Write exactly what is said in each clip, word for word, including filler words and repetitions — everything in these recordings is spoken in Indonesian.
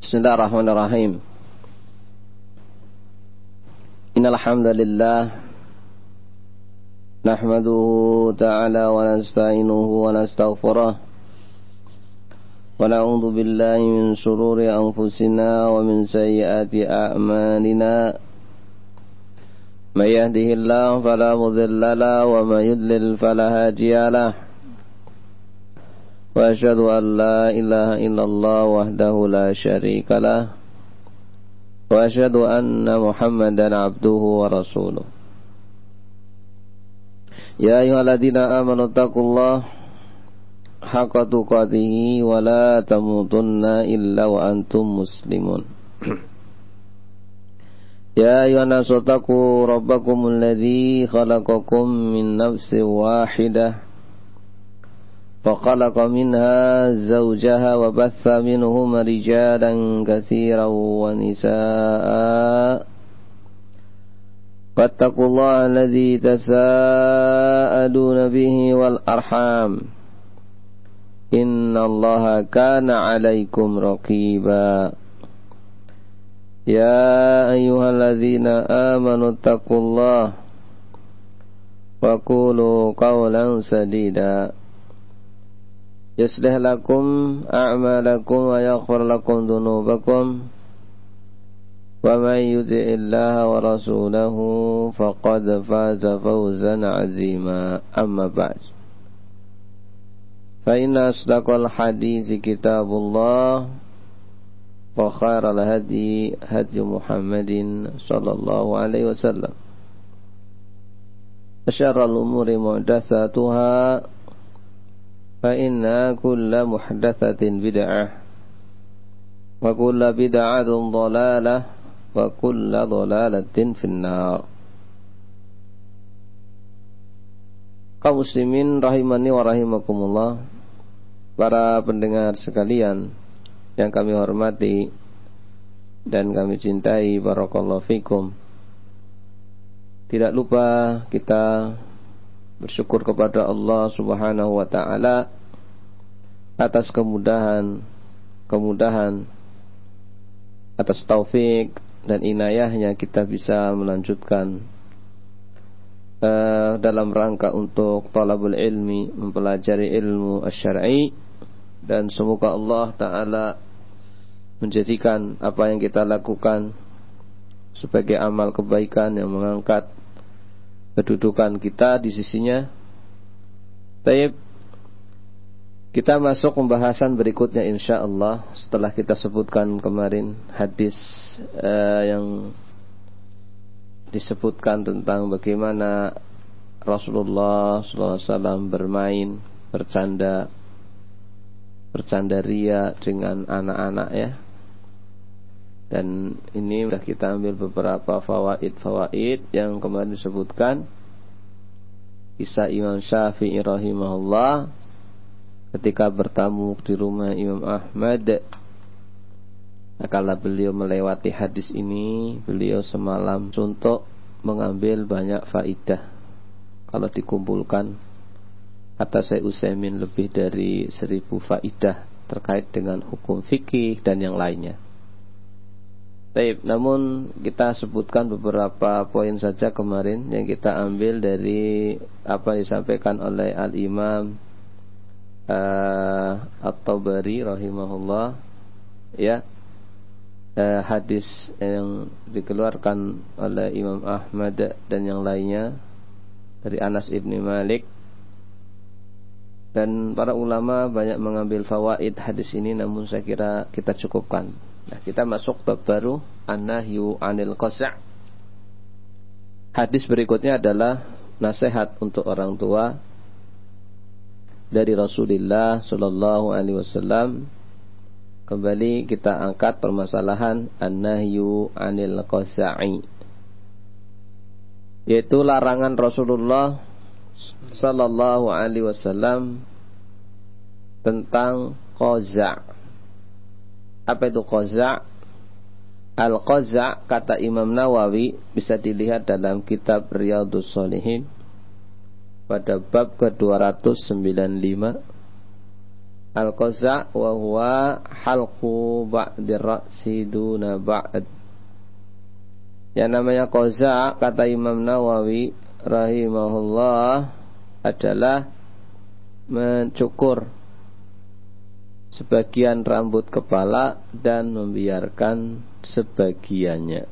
Bismillahirrahmanirrahim. Innal hamdalillah nahmaduhu ta'ala wa nasta'inuhu wa nastaghfiruh wa na'udzu billahi min shururi anfusina wa min sayyiati a'malina. May yahdihillahu fala mudilla lahu wa may yudlil fala hadiya lahu. Wa asyhadu an la ilaha illallah wahdahu la syarika lah. Wa asyhadu anna Muhammadan abduhu wa rasuluh. Ya ayyuhalladzina amanu taqullaha haqqa tuqatih wa la tamutunna illa wa antum muslimun. Ya ayyuhan nasu taqu rabbakumul ladzi khalaqakum min nafsin wahidah فخلق منها زوجها وبث منهما رجالا كثيرا ونساء فاتقوا الله الذي تساءلون به والأرحام إن الله كان عليكم رقيبا يا أيها الذين آمنوا اتقوا الله وقولوا قولا سديدا يصلح لكم أعمالكم ويغفر لكم ذنوبكم ومن يطع الله ورسوله فقد فاز فوزا عظيما أما بعد فإن أصدق الحديث كتاب الله وخير الهدي هدي محمد صلى الله عليه وسلم وشر الأمور محدثاتها فإن كل محدثة بدعة وكل بدعة ضلالة وكل ضلالة في النار. Kaum muslimin rahimani wa rahimakumullah, para pendengar sekalian yang kami hormati dan kami cintai, barakallahu fikum. Tidak lupa kita bersyukur kepada Allah Subhanahu wa ta'ala atas kemudahan kemudahan atas taufik dan inayahnya kita bisa melanjutkan uh, dalam rangka untuk talabul ilmi, mempelajari ilmu asy-syar'i, dan semoga Allah ta'ala menjadikan apa yang kita lakukan sebagai amal kebaikan yang mengangkat kedudukan kita di sisinya. Baik, kita masuk pembahasan berikutnya insyaallah setelah kita sebutkan kemarin hadis uh, yang disebutkan tentang bagaimana Rasulullah sallallahu alaihi wasallam bermain, bercanda bercanda ria dengan anak-anak ya. Dan ini sudah kita ambil beberapa fawaid-fawaid yang kemarin disebutkan. Kisah Imam Syafi'i rahimahullah ketika bertamu di rumah Imam Ahmad. Kala beliau melewati hadis ini, beliau semalam suntuk mengambil banyak faidah. Kalau dikumpulkan, kata Syekh Utsaimin, lebih dari seribu faidah terkait dengan hukum fikih dan yang lainnya. Baik, namun kita sebutkan beberapa poin saja kemarin yang kita ambil dari apa yang disampaikan oleh Al-Imam uh, At-Tabari rahimahullah ya, uh, hadis yang dikeluarkan oleh Imam Ahmad dan yang lainnya dari Anas ibni Malik. Dan para ulama banyak mengambil fawaid hadis ini, namun saya kira kita cukupkan. Nah, kita masuk bab baru, an-nahyu 'anil qasa'. Hadis berikutnya adalah nasihat untuk orang tua dari Rasulullah sallallahu alaihi wasallam. Kembali kita angkat permasalahan an-nahyu 'anil qasa'i, yaitu larangan Rasulullah sallallahu alaihi wasallam tentang qaza'. Apa itu qaza'? Al-qaza', kata Imam Nawawi, bisa dilihat dalam kitab Riyadhus Shalihin pada bab ke dua ratus sembilan puluh lima. Al-qaza' wa huwa halqu ba'dir ra'si duna ba'd. Yang namanya qaza', kata Imam Nawawi rahimahullah, adalah mencukur sebagian rambut kepala dan membiarkan sebagiannya.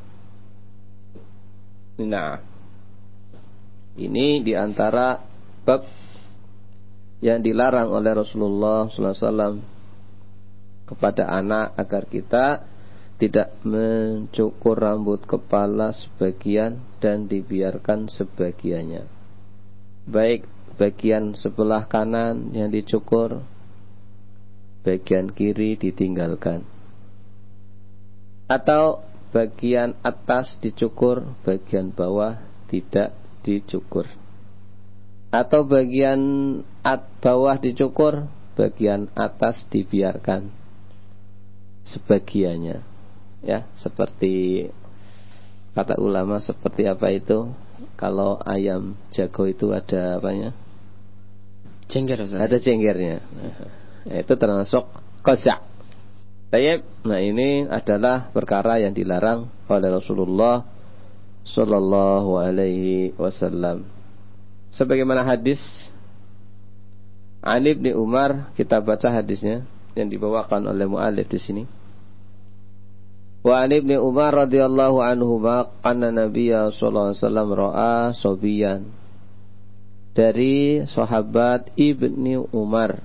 Nah, ini diantara bab yang dilarang oleh Rasulullah sallallahu alaihi wasallam kepada anak, agar kita tidak mencukur rambut kepala sebagian dan dibiarkan sebagiannya. Baik bagian sebelah kanan yang dicukur, bagian kiri ditinggalkan. Atau bagian atas dicukur, bagian bawah tidak dicukur. Atau bagian at bawah dicukur, bagian atas dibiarkan sebagiannya. Ya, seperti kata ulama, seperti apa itu? Kalau ayam jago itu ada apanya? Cengger, Ustaz. Ada cenggernya. Nah, itu termasuk qaza'. Baik, nah ini adalah perkara yang dilarang oleh Rasulullah sallallahu alaihi wasallam. Sebagaimana hadis Ali bin Umar, kita baca hadisnya yang dibawakan oleh muallif di sini. Wa Ali bin Umar radhiyallahu anhu anna Nabiyya sallallahu alaihi wasallam ra'a sobiyan, dari sahabat Ibni Umar,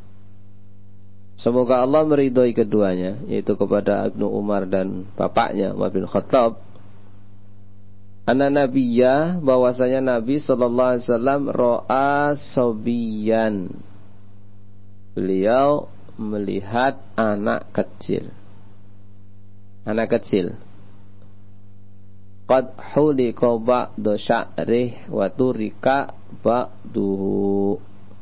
semoga Allah meridhoi keduanya, yaitu kepada Ibnu Umar dan bapaknya Umar bin Khattab. Anna Nabiyya, bahwasanya Nabi sallallahu alaihi wasallam ra'a sobiyan, beliau melihat anak kecil. Anak kecil. Qad huliqa ba'du sya'rih wa turika ba'duhu.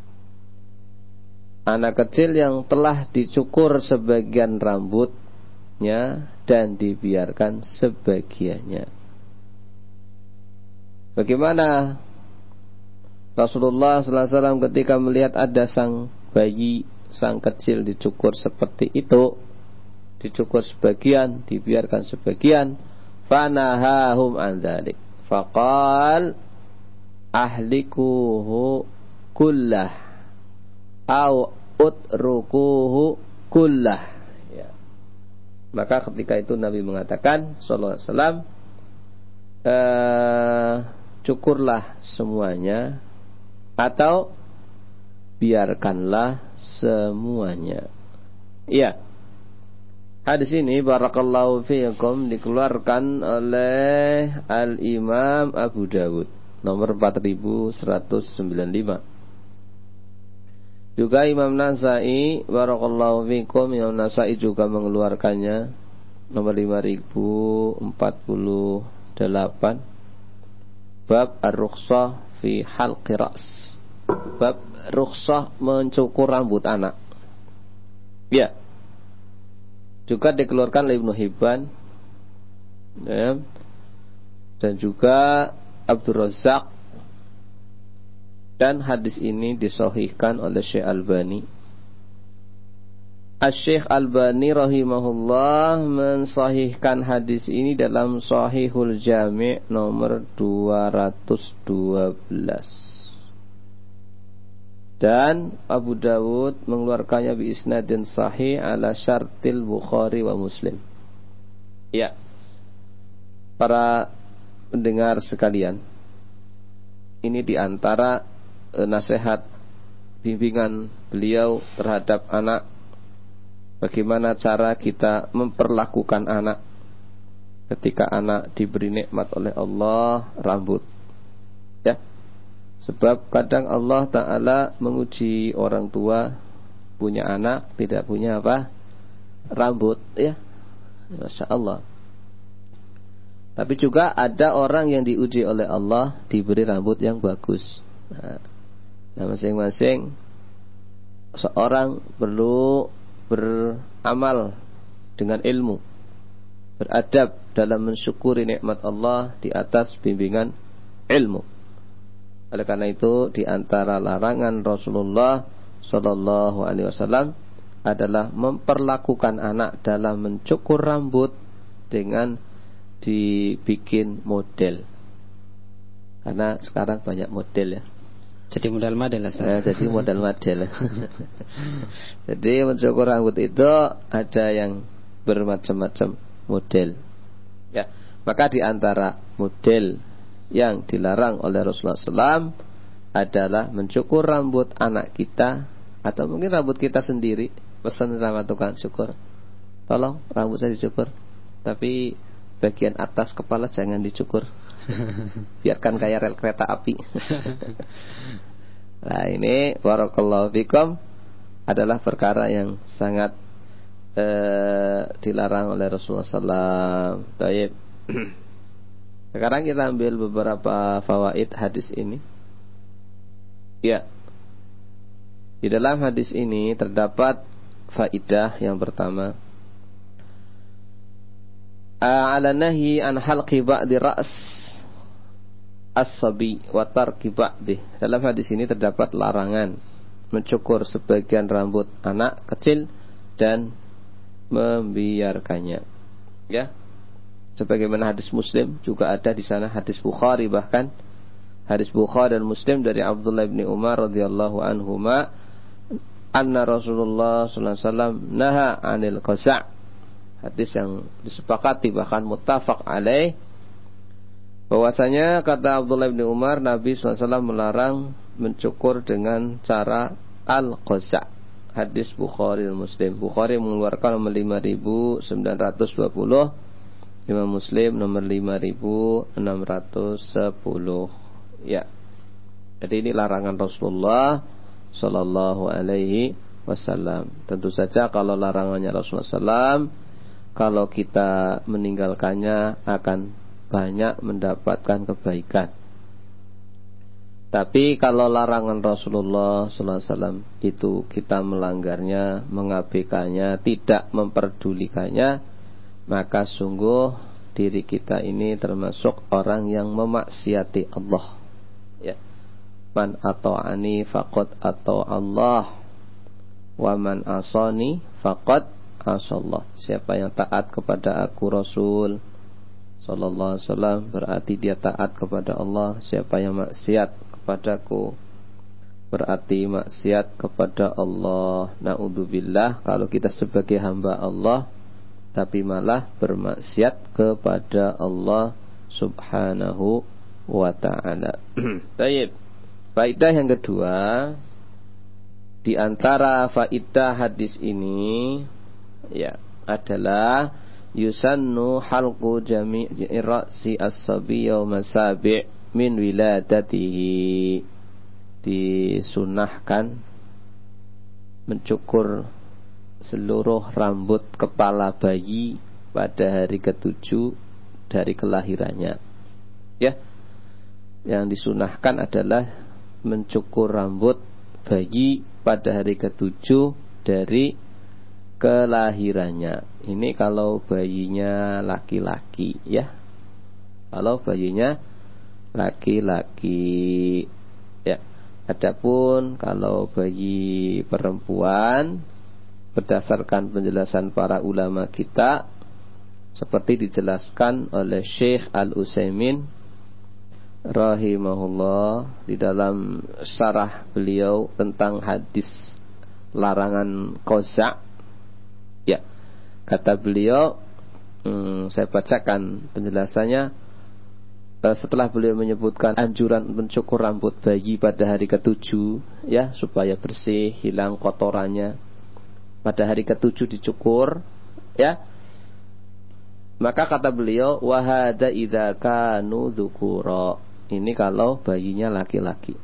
Anak kecil yang telah dicukur sebagian rambutnya dan dibiarkan sebagiannya. Bagaimana Rasulullah sallallahu alaihi wasallam ketika melihat ada sang bayi, sang kecil dicukur seperti itu, dicukur sebagian, dibiarkan sebagian, fanahahum an dzalik, faqal ahlikuhu kullah au utrukuhu kullah. Ya. Maka ketika itu Nabi mengatakan sallallahu alaihi wasallam, eh, cukurlah semuanya atau biarkanlah semuanya. Iya. Hadis ini barakallahu fiikum dikeluarkan oleh Al-Imam Abu Dawud nomor empat ribu seratus sembilan puluh lima. Juga Imam Nasai barakallahu fiikum, Imam Nasai juga mengeluarkannya nomor lima ribu empat puluh delapan, bab ar-rukhsah fi halqi ra's, bab rukhsah mencukur rambut anak. Ya. Juga dikeluarkan oleh Ibnu Hibban, ya, dan juga Abdul Razzaq, dan hadis ini disahihkan oleh Syekh Albani. Asy-Syaikh Albani rahimahullah mensahihkan hadis ini dalam Shahihul Jami' nomor dua ratus dua belas. Dan Abu Dawud mengeluarkannya bi isnadin sahih ala syartil Bukhari wa Muslim. Ya, para pendengar sekalian, ini diantara e, nasihat bimbingan beliau terhadap anak, bagaimana cara kita memperlakukan anak ketika anak diberi nikmat oleh Allah rambut. Ya, sebab kadang Allah Ta'ala menguji orang tua, punya anak tidak punya apa? Rambut, ya. Masya Allah. Tapi juga ada orang yang diuji oleh Allah diberi rambut yang bagus. Nah, masing-masing seorang perlu beramal dengan ilmu, beradab dalam mensyukuri nikmat Allah di atas bimbingan ilmu. Oleh karena itu, di antara larangan Rasulullah Sallallahu Alaihi Wasallam adalah memperlakukan anak dalam mencukur rambut dengan dibikin model. Karena sekarang banyak model ya. Jadi model model Ustaz. Nah, jadi model model. Jadi mencukur rambut itu ada yang bermacam-macam model. Ya, maka di antara model yang dilarang oleh Rasulullah shallallahu alaihi wasallam adalah mencukur rambut anak kita atau mungkin rambut kita sendiri. Pesan sama tukang cukur, tolong rambut saya dicukur, tapi bagian atas kepala jangan dicukur. Biarkan kayak rel kereta api. Nah ini barakallahu fikum adalah perkara yang sangat eh, dilarang oleh Rasulullah shallallahu alaihi wasallam. Baik. Sekarang kita ambil beberapa fawaid hadis ini. Ya. Di dalam hadis ini terdapat faidah yang pertama. Ala nahi an halqi ba'di ra's as-sabi wa tarki ba'di. Dalam hadis ini terdapat larangan mencukur sebagian rambut anak kecil dan membiarkannya. Ya. Sebagaimana hadis Muslim juga ada di sana, hadis Bukhari bahkan hadis Bukhari dan Muslim dari Abdullah bin Umar radhiyallahu anhuma anna Rasulullah sallallahu alaihi wasallam naha 'anil qasa'. Hadis yang disepakati bahkan muttafaq alaih, bahwasanya kata Abdullah bin Umar, Nabi sallallahu alaihi wasallam melarang mencukur dengan cara al-qasa'. Hadis Bukhari dan Muslim. Bukhari mengeluarkan nomor lima ribu sembilan ratus dua puluh, Imam Muslim nomor lima ribu enam ratus sepuluh. Ya. Jadi ini larangan Rasulullah sallallahu alaihi wasallam. Tentu saja kalau larangannya Rasulullah sallallahu alaihi wasallam, kalau kita meninggalkannya akan banyak mendapatkan kebaikan. Tapi kalau larangan Rasulullah sallallahu alaihi wasallam itu kita melanggarnya, mengabaikannya, tidak memperdulikannya, maka sungguh diri kita ini termasuk orang yang memaksiati Allah. Ya. Man ata'ani faqad ata Allah, wa man asani faqad asallah. Siapa yang taat kepada aku Rasul sallallahu alaihi wasallam berarti dia taat kepada Allah. Siapa yang maksiat kepadaku berarti maksiat kepada Allah. Naudzubillah, kalau kita sebagai hamba Allah tapi malah bermaksiat kepada Allah subhanahu wa ta'ala. Baik. Faidah yang kedua, di antara faidah hadis ini ya adalah yusannu halqu jami'i ra'si as-sabi yawma sabi' min wiladatihi. Disunahkan mencukur seluruh rambut kepala bayi pada hari ketujuh dari kelahirannya. Ya. Yang disunahkan adalah mencukur rambut bayi pada hari ketujuh dari kelahirannya. Ini kalau bayinya laki-laki ya. Kalau bayinya laki-laki ya. Adapun kalau bayi perempuan, berdasarkan penjelasan para ulama kita seperti dijelaskan oleh Syekh Al-Utsaimin rahimahullah di dalam syarah beliau tentang hadis larangan qasa'. Ya, kata beliau, hmm, saya bacakan penjelasannya. Setelah beliau menyebutkan anjuran mencukur rambut bayi pada hari ketujuh, ya, supaya bersih, hilang kotorannya, pada hari ketujuh dicukur, ya. Maka kata beliau, wahada idza kanu dzukura. Ini kalau bayinya laki-laki.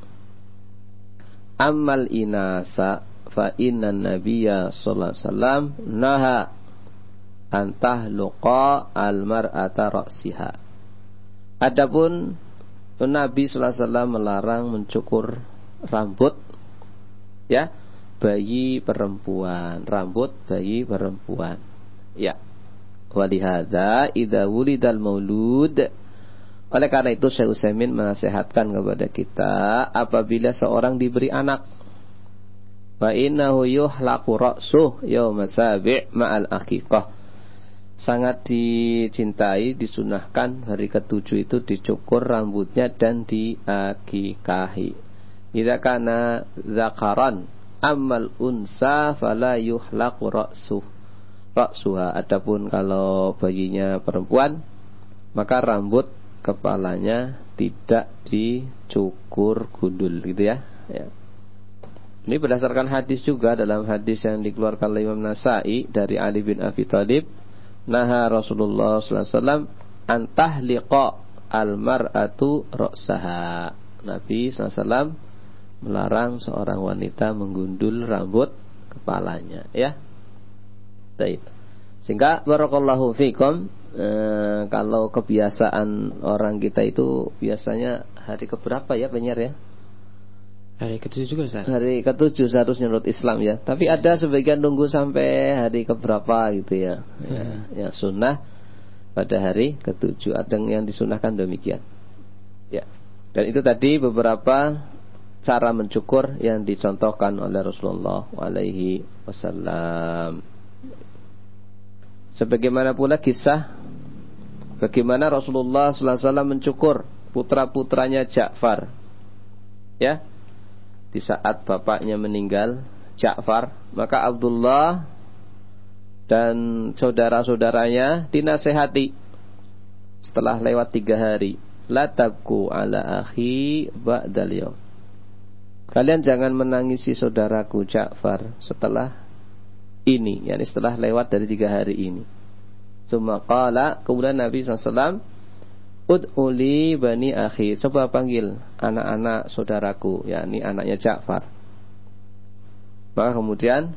Ammal inasa fa innan nabiyya sallallahu alaihi wasallam naha an tahluqa al mar'ata ra'siha. Adapun Nabi sallallahu alaihi wasallam melarang mencukur rambut ya bayi perempuan, rambut bayi perempuan. Ya. Walihada idza wulidal maulud. Oleh karena itu Syekh Utsaimin menasihatkan kepada kita, apabila seorang diberi anak, Fa innahu yuhlaqu ra'suh yauma sabi' ma'al aqiqah. Sangat dicintai, disunahkan hari ketujuh itu dicukur rambutnya dan diakikahi. Idza kana dzakaran ammal unsa fala yuhlaqu ra'suh ra'suha. Adapun kalau bayinya perempuan, maka rambut kepalanya tidak dicukur gundul gitu ya. Ya. Ini berdasarkan hadis juga, dalam hadis yang dikeluarkan oleh Imam Nasa'i dari Ali bin Abi Thalib, naha Rasulullah sallallahu alaihi wasallam an tahliqa al-mar'atu ra'saha. Nabi sallallahu alaihi wasallam melarang seorang wanita menggundul rambut kepalanya, ya. Baik. Sehingga barakallahu fikum, eh, kalau kebiasaan orang kita itu biasanya hari keberapa ya penyiar ya? Hari ketujuh juga Ustaz. Hari ketujuh seharusnya menurut Islam ya. Tapi ada sebagian nunggu sampai hari keberapa gitu ya. Hmm. Ya, ya sunnah pada hari ketujuh. Ada yang disunahkan demikian. Ya. Dan itu tadi beberapa cara mencukur yang dicontohkan oleh Rasulullah alaihi wasallam. Sebagaimana pula kisah bagaimana Rasulullah sallallahu alaihi wasallam mencukur putra-putranya Ja'far. Ya. Di saat bapaknya meninggal, Ja'far, maka Abdullah dan saudara-saudaranya dinasehati setelah lewat tiga hari, la tabku ala akhi ba'dal yaum. Kalian jangan menangisi saudaraku Ja'far setelah ini, yakni setelah lewat dari tiga hari ini. Summa qala, kemudian Nabi sallallahu alaihi wasallam, ud'uli bani akhi, coba panggil anak-anak saudaraku, yakni anaknya Ja'far. Maka kemudian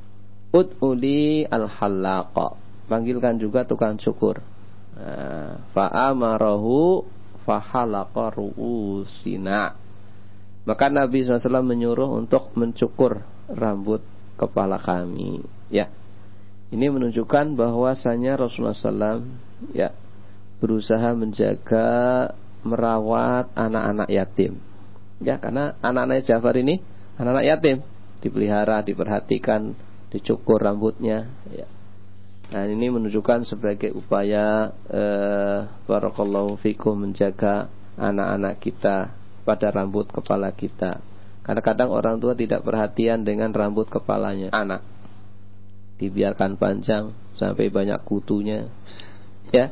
ud'uli al-hallaqa, panggilkan juga tukang cukur. Nah, fa'amarahu fahalaqa ru'usina. Maka Nabi sallallahu alaihi wasallam menyuruh untuk mencukur rambut kepala kami. Ya, ini menunjukkan bahwasanya Rasulullah sallallahu alaihi wasallam ya berusaha menjaga, merawat anak-anak yatim. Ya, karena anak-anak Ja'far ini anak-anak yatim, dipelihara, diperhatikan, dicukur rambutnya. Ya. Nah, ini menunjukkan sebagai upaya eh, barakallahu fikum menjaga anak-anak kita pada rambut kepala kita. Kadang-kadang orang tua tidak perhatian dengan rambut kepalanya anak, dibiarkan panjang sampai banyak kutunya. Ya.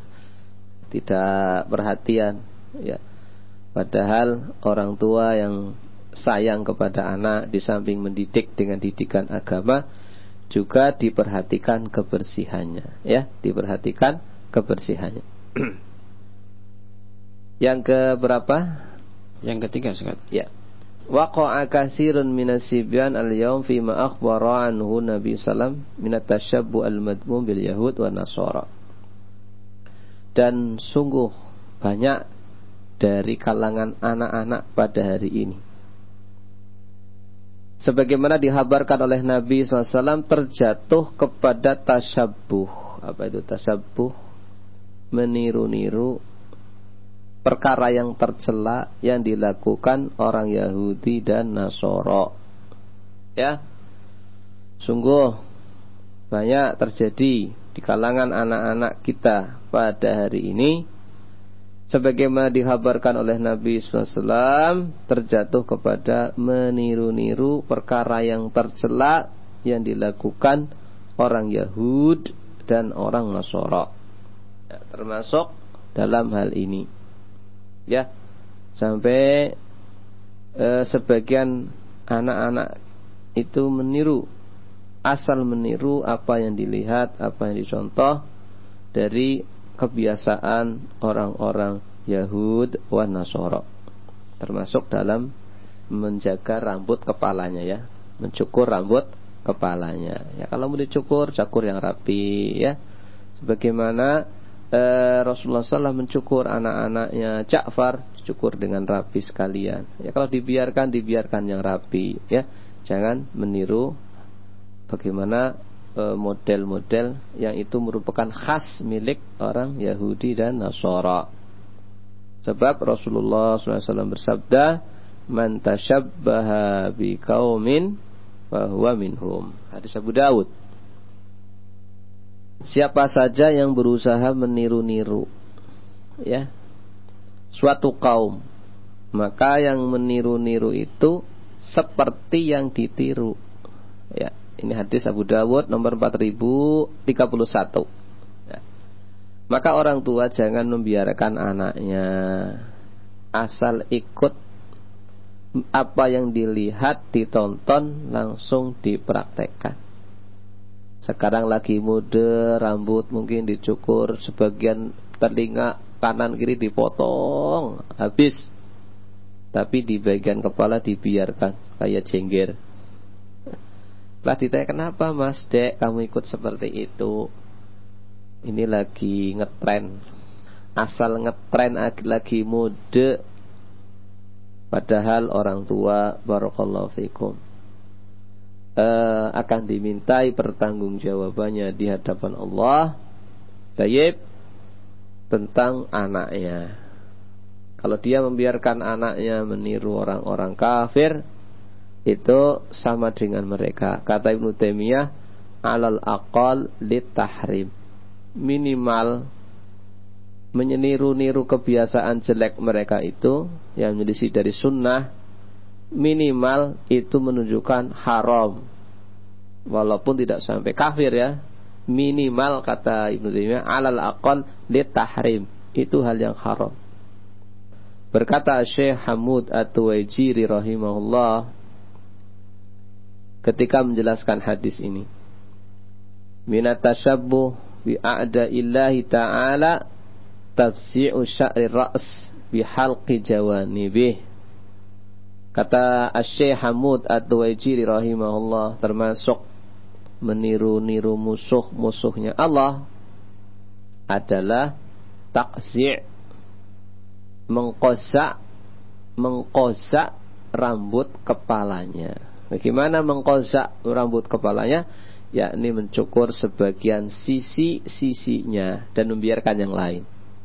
Tidak perhatian, ya. Padahal orang tua yang sayang kepada anak, di samping mendidik dengan didikan agama, juga diperhatikan kebersihannya, ya, diperhatikan kebersihannya. Yang keberapa? Yang ketiga, Ustaz. Ya. Waqa'a katsirun minas sibyan al-yawm fi ma akhbara anhu Nabi sallallahu alaihi wasallam min at-tashabbu' al-madmum bil yahud wa nasara. Dan sungguh banyak dari kalangan anak-anak pada hari ini, sebagaimana dihabarkan oleh Nabi sallallahu alaihi wasallam, terjatuh kepada tasyabuh. Apa itu tasyabuh? Meniru-niru perkara yang tercela yang dilakukan orang Yahudi dan Nasara. Ya, sungguh banyak terjadi di kalangan anak-anak kita pada hari ini, sebagaimana dihabarkan oleh Nabi sallallahu alaihi wasallam, terjatuh kepada meniru-niru perkara yang tercela yang dilakukan orang Yahud dan orang Nasara. Ya, termasuk dalam hal ini, ya, sampai eh, sebagian anak-anak itu meniru, asal meniru apa yang dilihat, apa yang dicontoh dari kebiasaan orang-orang Yahud wa Nasara, termasuk dalam menjaga rambut kepalanya, ya, mencukur rambut kepalanya. Ya, kalau mau dicukur, cukur yang rapi, ya, sebagaimana eh, Rasulullah sallallahu alaihi wasallam mencukur anak-anaknya Ja'far, dicukur dengan rapi sekalian. Ya, kalau dibiarkan, dibiarkan yang rapi, ya, jangan meniru bagaimana model-model yang itu merupakan khas milik orang Yahudi dan Nasara. Sebab Rasulullah sallallahu alaihi wasallam bersabda, "Man tashabbaha biqaumin fa huwa minhum. Hadis Abu Dawud. Siapa saja yang berusaha meniru-niru ya suatu kaum, maka yang meniru-niru itu seperti yang ditiru. Ya, ini hadis Abu Dawud nomor empat ribu tiga puluh satu. Ya. Maka orang tua jangan membiarkan anaknya asal ikut apa yang dilihat, ditonton, langsung dipraktekkan. Sekarang lagi mode, rambut mungkin dicukur, sebagian telinga kanan kiri dipotong, habis. Tapi di bagian kepala dibiarkan kayak jengger. Lah ditanya, kenapa mas dek kamu ikut seperti itu? Ini lagi ngetren. Asal ngetren lagi mode. Padahal orang tua barakallahu fikum Uh, akan dimintai pertanggungjawabannya di hadapan Allah tayyib tentang anaknya. Kalau dia membiarkan anaknya meniru orang-orang kafir, itu sama dengan mereka. Kata Ibnu Taimiyah, alal aqal litahrim, minimal meniru-niru kebiasaan jelek mereka itu yang menyelisih dari sunnah, minimal itu menunjukkan haram, walaupun tidak sampai kafir ya. Minimal kata Ibnu Taimiyah alal aqal litahrim, itu hal yang haram. Berkata Syekh Hamud At-Tuwaijiri rahimahullah ketika menjelaskan hadis ini, minat tashabbuh bi a'da'illahi ta'ala tafsi'u sya'ri ra's bi halqi jawanibih. Kata Syekh Hamud At-Tuwaijiri rahimahullah, termasuk meniru-niru musuh-musuhnya Allah adalah takzi', mengkosak mengkosak rambut kepalanya. Bagaimana mengkosak rambut kepalanya? Yakni mencukur sebagian sisi-sisinya dan membiarkan yang lain.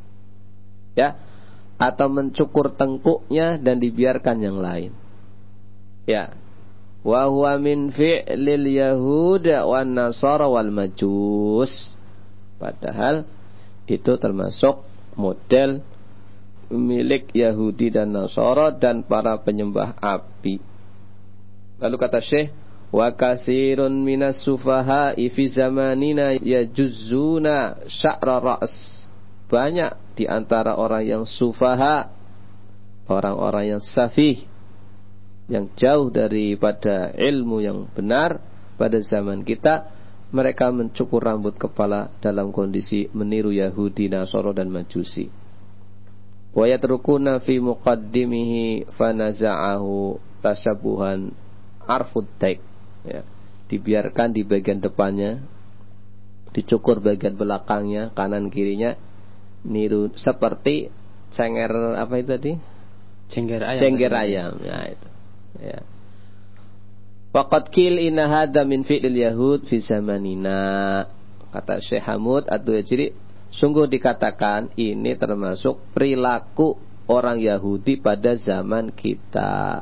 Ya, atau mencukur tengkuknya dan dibiarkan yang lain. Ya. Wa huwa min fi'lil yahuda wan nasara wal majus. Padahal itu termasuk model milik Yahudi dan Nasara dan para penyembah api. Lalu kata Syekh, wa katsirun minas sufaha'i fi zamanina yajuzzuna sya'ra ra's. Banyak di antara orang yang sufaha, orang-orang yang safih, yang jauh daripada ilmu yang benar pada zaman kita, mereka mencukur rambut kepala dalam kondisi meniru Yahudi, Nasara dan Majusi. Wa yatrukuna fi muqaddimihi fanaza'ahu tashabuhan arfud daik. Ya, dibiarkan di bagian depannya, dicukur bagian belakangnya, kanan kirinya, niru seperti cenger apa itu tadi? Cengger ayam. Cengger ayam. Ya itu. Ya. Waqad qil inna hadza min fi'lil yahud fi zamanina. Kata Syekh Hamud At-Tuwaijiri, sungguh dikatakan ini termasuk perilaku orang Yahudi pada zaman kita.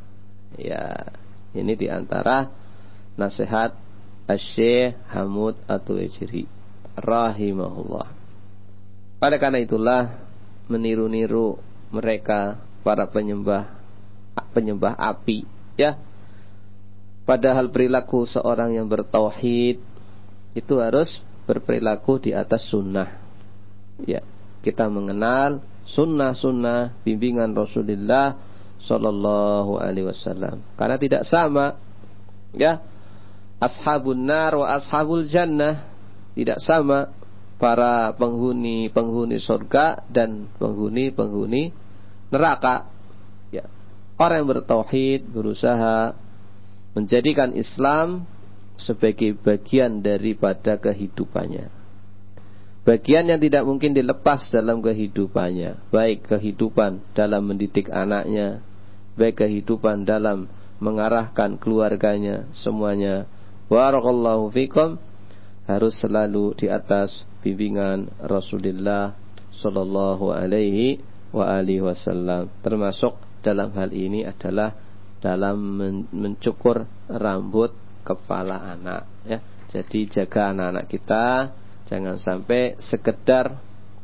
Ya, ini diantara nasihat Syekh Hamud At-Tuwaijiri rahimahullah. Pada karena itulah meniru-niru mereka para penyembah penyembah api, ya. Padahal perilaku seorang yang bertauhid itu harus berperilaku di atas sunnah. Ya, kita mengenal sunnah-sunnah bimbingan Rasulullah Sallallahu Alaihi Wasallam. Karena tidak sama, ya, ashabun nar wa ashabul jannah, tidak sama para penghuni-penghuni surga dan penghuni-penghuni neraka. Ya, orang yang bertauhid berusaha menjadikan Islam sebagai bagian daripada kehidupannya, bagian yang tidak mungkin dilepas dalam kehidupannya, baik kehidupan dalam mendidik anaknya, baik kehidupan dalam mengarahkan keluarganya, semuanya barakallahu fikum harus selalu di atas bimbingan Rasulullah Sallallahu Alaihi wa alihi Wasallam. Termasuk dalam hal ini adalah dalam mencukur rambut kepala anak ya. Jadi jaga anak-anak kita, jangan sampai sekedar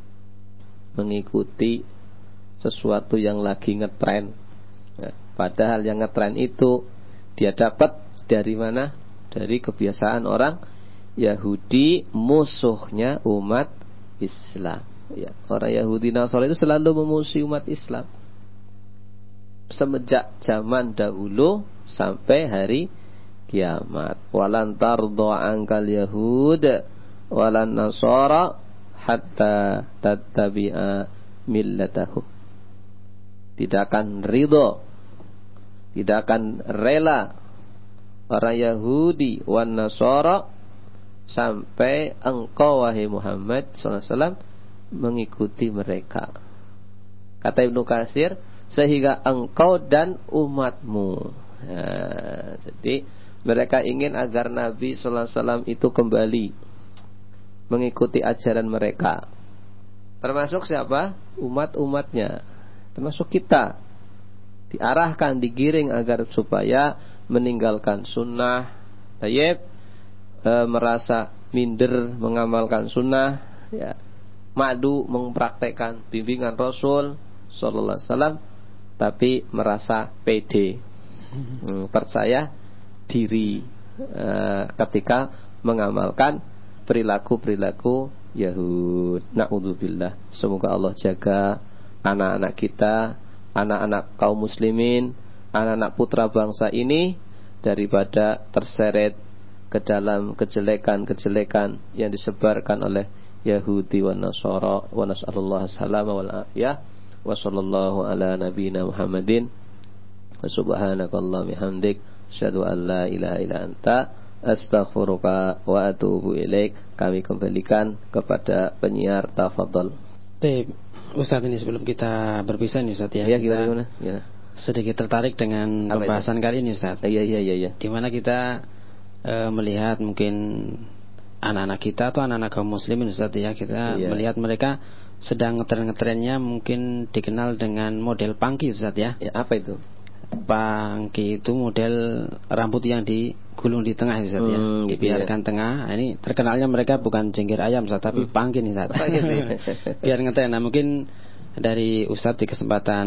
mengikuti sesuatu yang lagi ngetren ya. Padahal yang ngetren itu dia dapat dari mana? Dari kebiasaan orang Yahudi, musuhnya umat Islam ya. Orang Yahudi Nasrani itu selalu memusuhi umat Islam semenjak zaman dahulu sampai hari kiamat. Walan tardha ankal yahud walan nasara hatta tattabi'a millatahu. Tidak akan ridho, tidak akan rela orang Yahudi wan Nasara sampai engkau wahai Muhammad sallallahu alaihi wasallam mengikuti mereka. Kata Ibnu Katsir, sehingga engkau dan umatmu. Nah, jadi mereka ingin agar Nabi sallallahu alaihi wasallam itu kembali mengikuti ajaran mereka. Termasuk siapa? Umat-umatnya. Termasuk kita. Diarahkan, digiring agar supaya meninggalkan sunnah. Tayyib, e, merasa minder mengamalkan sunnah, ya. Madu mempraktekkan bimbingan Rasul sallallahu alaihi wasallam, tapi merasa pede, hmm, percaya diri e, ketika mengamalkan perilaku-perilaku Yahud. Na'udzubillah. Semoga Allah jaga anak-anak kita, anak-anak kaum muslimin, anak-anak putra bangsa ini daripada terseret ke dalam kejelekan-kejelekan yang disebarkan oleh Yahudi wa Nasara. Wa nas'alullah as-salama wal afiyah. Wa sallallahu ala nabiyyina Muhammadin. Wa subhanakallahumma bihamdik asyhadu an la ilaha illa anta astaghfiruka wa atubu ilaik. Kami kembalikan kepada penyiar, tafadhol. Baik, Ustaz, ini sebelum kita berpisah nih Ustaz ya. Ya, kita gimana? Ya. Sedikit tertarik dengan apa pembahasan itu? Kali ini Ustaz. Iya iya iya iya. Di mana kita e, melihat mungkin anak-anak kita atau anak-anak kaum muslimin Ustaz ya, kita iya. melihat mereka sedang ngetren-ngetrennya mungkin dikenal dengan model punky Ustaz ya. Ya, apa itu? Punky itu model rambut yang digulung di tengah Ustaz ya, hmm, dibiarkan ya. Tengah. Nah, ini terkenalnya mereka bukan jengger ayam Ustaz, tapi hmm. punky nih Ustaz. Biar ngetren. Nah, mungkin dari Ustaz di kesempatan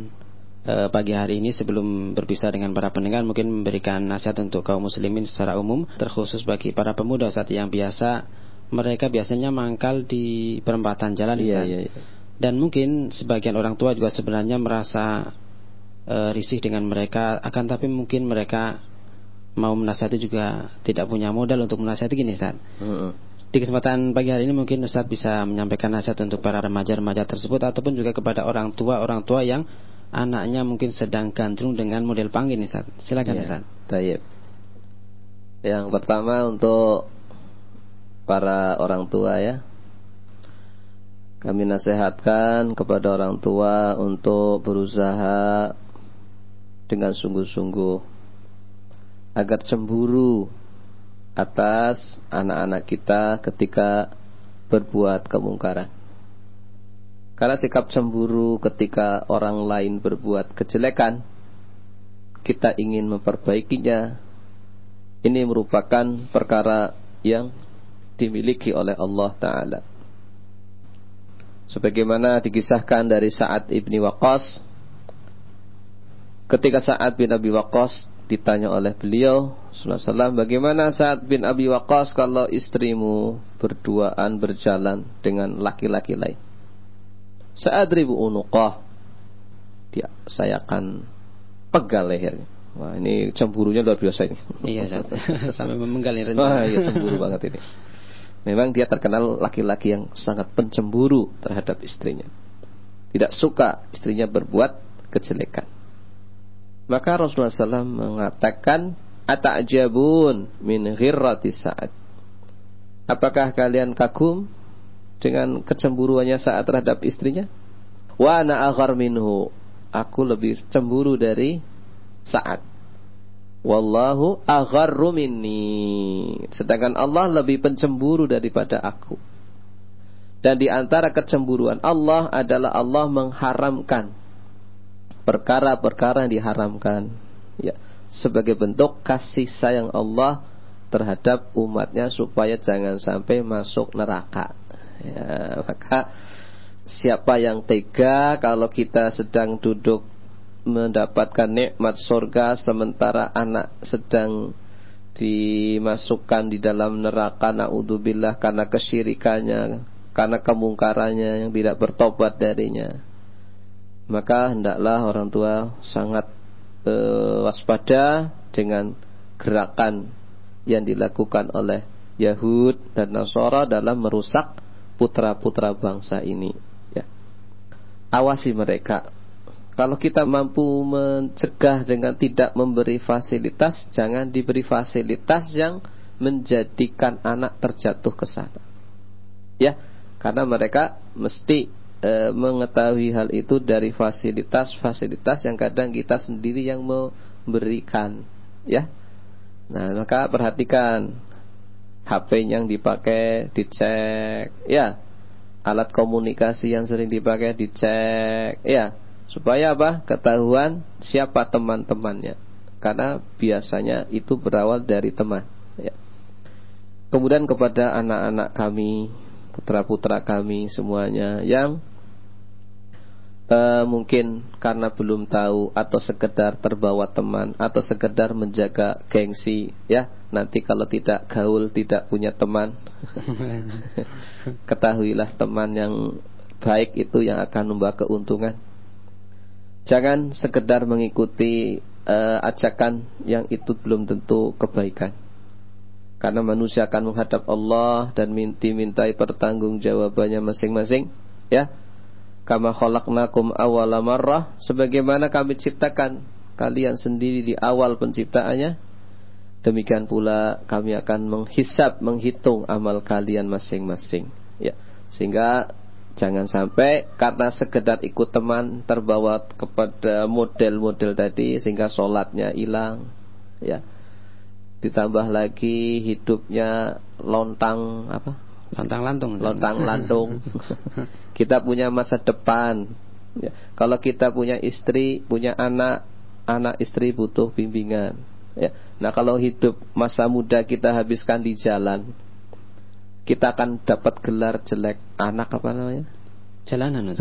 uh, pagi hari ini sebelum berpisah dengan para pendengar, mungkin memberikan nasihat untuk kaum muslimin secara umum, terkhusus bagi para pemuda Ustaz yang biasa mereka biasanya mangkal di perempatan jalan Ustaz. Iya, iya, iya. Dan mungkin sebagian orang tua juga sebenarnya merasa Uh, risih dengan mereka, akan tapi mungkin mereka mau menasihati juga tidak punya modal untuk menasihati gini Ustaz. Uh-uh. Di kesempatan pagi hari ini mungkin Ustaz bisa menyampaikan nasihat untuk para remaja-remaja tersebut, ataupun juga kepada orang tua orang tua yang anaknya mungkin sedang gandrung dengan model punky nih Ustaz. Silakan yeah. Ustaz. Tayyib. Yang pertama untuk para orang tua ya, kami nasihatkan kepada orang tua untuk berusaha dengan sungguh-sungguh agar cemburu atas anak-anak kita ketika berbuat kemungkaran. Karena sikap cemburu ketika orang lain berbuat kejelekan, kita ingin memperbaikinya, ini merupakan perkara yang dimiliki oleh Allah Ta'ala. Sebagaimana dikisahkan dari Sa'ad ibni Waqqas, ketika Sa'ad bin Abi Waqqas ditanya oleh beliau sallallahu alaihi wasallam, bagaimana Sa'ad bin Abi Waqqas kalau istrimu berduaan berjalan dengan laki-laki lain? Sa'adribu unuqah, dia saya akan pegal lehernya. Wah, ini cemburunya luar biasa ini. Iya, sampai memenggal ini. Wah, iya, cemburu banget ini. Memang dia terkenal laki-laki yang sangat pencemburu terhadap istrinya, tidak suka istrinya berbuat kejelekan. Maka Rasulullah shallallahu alaihi wasallam mengatakan, ata'jabun min ghirrati Sa'ad. Apakah kalian kagum dengan kecemburuannya Sa'ad terhadap istrinya? Wa ana aghar minhu. Aku lebih cemburu dari Sa'ad. Wallahu agharru minni. Sedangkan Allah lebih pencemburu daripada aku. Dan di antara kecemburuan Allah adalah Allah mengharamkan perkara-perkara yang diharamkan. Ya, sebagai bentuk kasih sayang Allah terhadap umatnya supaya jangan sampai masuk neraka. Ya, maka siapa yang tega kalau kita sedang duduk mendapatkan nikmat surga sementara anak sedang dimasukkan di dalam neraka, naudzubillah, karena kesyirikannya, karena kemungkarannya yang tidak bertobat darinya. Maka hendaklah orang tua sangat eh, waspada dengan gerakan yang dilakukan oleh Yahud dan Nasara dalam merusak putra-putra bangsa ini, ya. Awasi mereka. Kalau kita mampu mencegah dengan tidak memberi fasilitas, jangan diberi fasilitas yang menjadikan anak terjatuh ke sana. Ya, karena mereka mesti e, mengetahui hal itu dari fasilitas-fasilitas yang kadang kita sendiri yang memberikan, ya. Nah, maka perhatikan H P yang dipakai dicek, ya. Alat komunikasi yang sering dipakai dicek, ya. Supaya apa? Ketahuan siapa teman-temannya. Karena biasanya itu berawal dari teman, ya. Kemudian kepada anak-anak kami, putra-putra kami semuanya yang Uh, mungkin karena belum tahu atau sekedar terbawa teman atau sekedar menjaga gengsi, ya, nanti kalau tidak gaul, tidak punya teman. Ketahuilah teman yang baik itu yang akan membawa keuntungan. Jangan sekedar mengikuti uh, ajakan yang itu belum tentu kebaikan. Karena manusia akan menghadap Allah dan dimintai pertanggungjawabannya masing-masing, ya. Kama khalaqnakum awwala marrah, sebagaimana kami ciptakan kalian sendiri di awal penciptaannya, demikian pula kami akan menghisab, menghitung amal kalian masing-masing, ya. Sehingga jangan sampai karena sekedar ikut teman terbawa kepada model-model tadi sehingga sholatnya hilang, ya. Ditambah lagi hidupnya lontang apa? Lontang-lantung. Lontang-lantung. Kita punya masa depan, ya. Kalau kita punya istri, punya anak, anak istri butuh bimbingan, ya. Nah, kalau hidup masa muda kita habiskan di jalan, kita akan dapat gelar jelek. Anak apa namanya? Jalanan.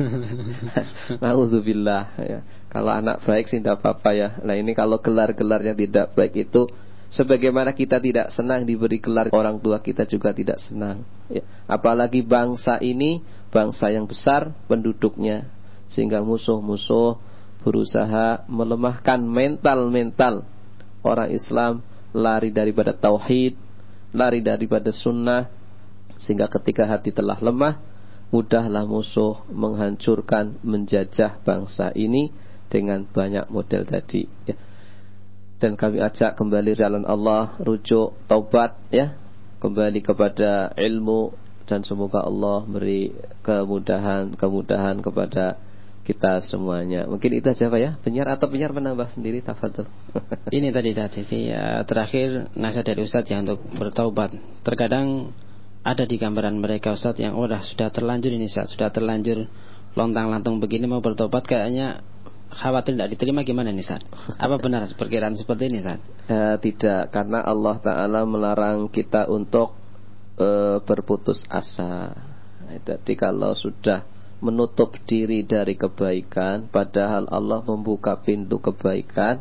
Nauzubillah, ya. Kalau anak baik sih tidak apa-apa, ya. Nah, ini kalau gelar-gelar yang tidak baik itu, sebagaimana kita tidak senang diberi gelar, orang tua kita juga tidak senang, ya. Apalagi bangsa ini bangsa yang besar penduduknya, sehingga musuh-musuh berusaha melemahkan mental-mental orang Islam, lari daripada tauhid, lari daripada sunnah, sehingga ketika hati telah lemah, mudahlah musuh menghancurkan, menjajah bangsa ini dengan banyak model tadi, ya. Dan kami ajak kembali jalan Allah, rujuk, taubat, ya, kembali kepada ilmu, dan semoga Allah beri kemudahan-kemudahan kepada kita semuanya. Mungkin itu aja Pak, ya. Penyiar atau penyiar menambah sendiri, tafadhol. Ini tadi tadi ya, terakhir nasihat dari Ustaz ya untuk bertaubat. Terkadang ada di gambaran mereka Ustaz yang oh, sudah terlanjur ini Ustaz, sudah terlanjur lontang-lantung begini, mau bertobat kayaknya khawatir tidak diterima, gimana nih Ustaz? Apa benar perkiraan seperti ini Ustaz? Eh, tidak, karena Allah Ta'ala melarang kita untuk eh, berputus asa. Jadi kalau sudah menutup diri dari kebaikan, padahal Allah membuka pintu kebaikan,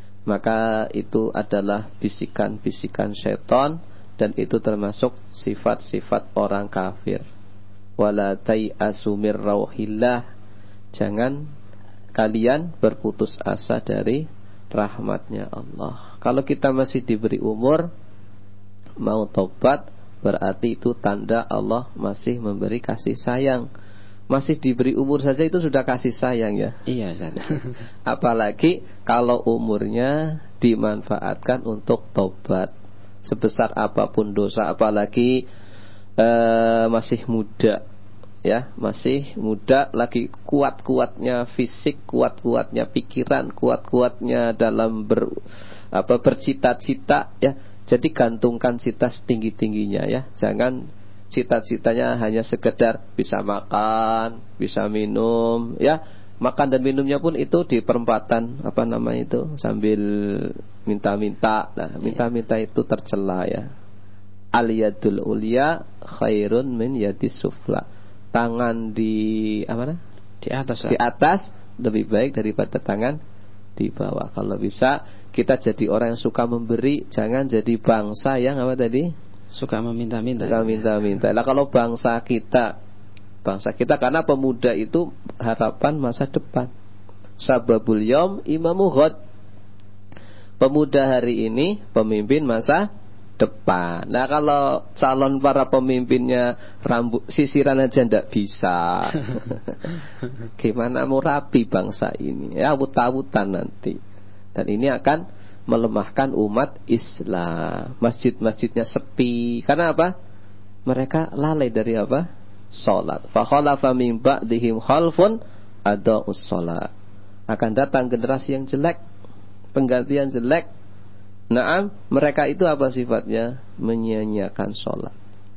maka itu adalah bisikan-bisikan syaitan, dan itu termasuk sifat-sifat orang kafir. Wala tai'asu mir rauhillah, jangan kalian berputus asa dari rahmatnya Allah. Kalau kita masih diberi umur, mau tobat, berarti itu tanda Allah masih memberi kasih sayang. Masih diberi umur saja itu sudah kasih sayang, ya. Iya, Ustaz. Apalagi kalau umurnya dimanfaatkan untuk tobat, sebesar apapun dosa, apalagi eh, masih muda, ya, masih muda, lagi kuat-kuatnya fisik, kuat-kuatnya pikiran, kuat-kuatnya dalam ber, apa, bercita-cita, ya. Jadi gantungkan cita setinggi-tingginya, ya. Jangan cita-citanya hanya sekedar bisa makan, bisa minum, ya. makan dan minumnya pun itu di perempatan apa namanya itu sambil minta-minta. Nah, minta-minta itu tercela ya. Al-yadul ulya khairun min yadis sufla. Tangan di apa nah? Di atas. Di atas lebih baik daripada tangan di bawah. Kalau bisa kita jadi orang yang suka memberi, jangan jadi bangsa yang apa tadi? Suka meminta-minta. Suka minta-minta. Lah kalau bangsa kita bangsa kita karena pemuda itu harapan masa depan. Sababul yaum imamu ghad. Pemuda hari ini pemimpin masa depan. Nah kalau calon para pemimpinnya rambut sisiran aja ndak bisa. Gimana mau rapi bangsa ini? Ya awut-awutan nanti. Dan ini akan melemahkan umat Islam. Masjid-masjidnya sepi. Karena apa? Mereka lalai dari apa? Salat. Fa khalafa min ba'dihim khalfun adaa'us shalat. Akan datang generasi yang jelek, penggantian jelek. Naam, mereka itu apa sifatnya? Menyia-nyiakan salat.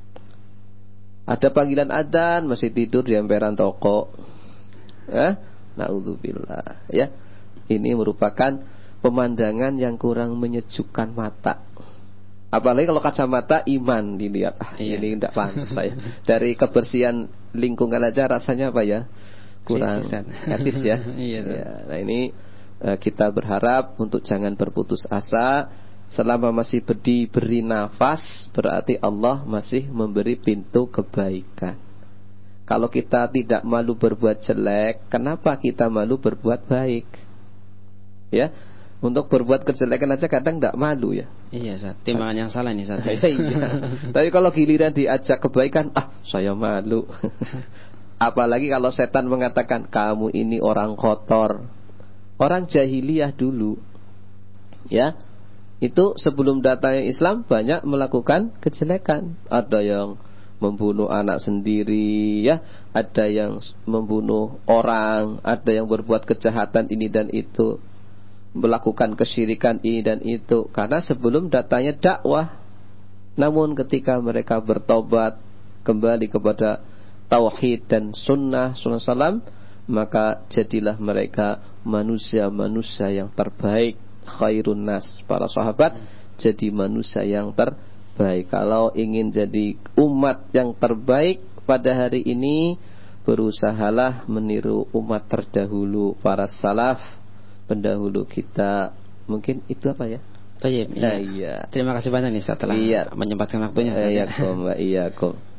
Ada panggilan adzan masih tidur di emperan toko. Eh? Nauzubillah, ya. Ini merupakan pemandangan yang kurang menyejukkan mata. Apalagi kalau kacamata iman dilihat, ah iya. Ini tidak pantas saya. Dari kebersihan lingkungan aja rasanya apa ya? Kurang etis ya. Iya, ya. Nah ini uh, kita berharap untuk jangan berputus asa. Selama masih diberi nafas, berarti Allah masih memberi pintu kebaikan. Kalau kita tidak malu berbuat jelek, kenapa kita malu berbuat baik? Ya. Untuk berbuat kejelekan aja kadang tidak malu ya. Iya, Ustaz. Timbangan yang salah nih, Ustaz. Iya. Tapi kalau giliran diajak kebaikan, ah, saya malu. Apalagi kalau setan mengatakan kamu ini orang kotor. Orang jahiliyah dulu, ya, itu sebelum datangnya Islam banyak melakukan kejelekan. Ada yang membunuh anak sendiri, ya, ada yang membunuh orang, ada yang berbuat kejahatan ini dan itu, melakukan kesyirikan ini dan itu, karena sebelum datanya dakwah. Namun ketika mereka bertobat kembali kepada tauhid dan sunnah sunnah salam, maka jadilah mereka manusia-manusia yang terbaik. Khairun nas, para sahabat jadi manusia yang terbaik. Kalau ingin jadi umat yang terbaik pada hari ini, berusahalah meniru umat terdahulu, para salaf pendahulu kita. Mungkin itu apa ya? Tayyib. Iya. Iya. Terima kasih banyak nih setelah iya. menyempatkan waktunya. Iya, kom, iya, kom.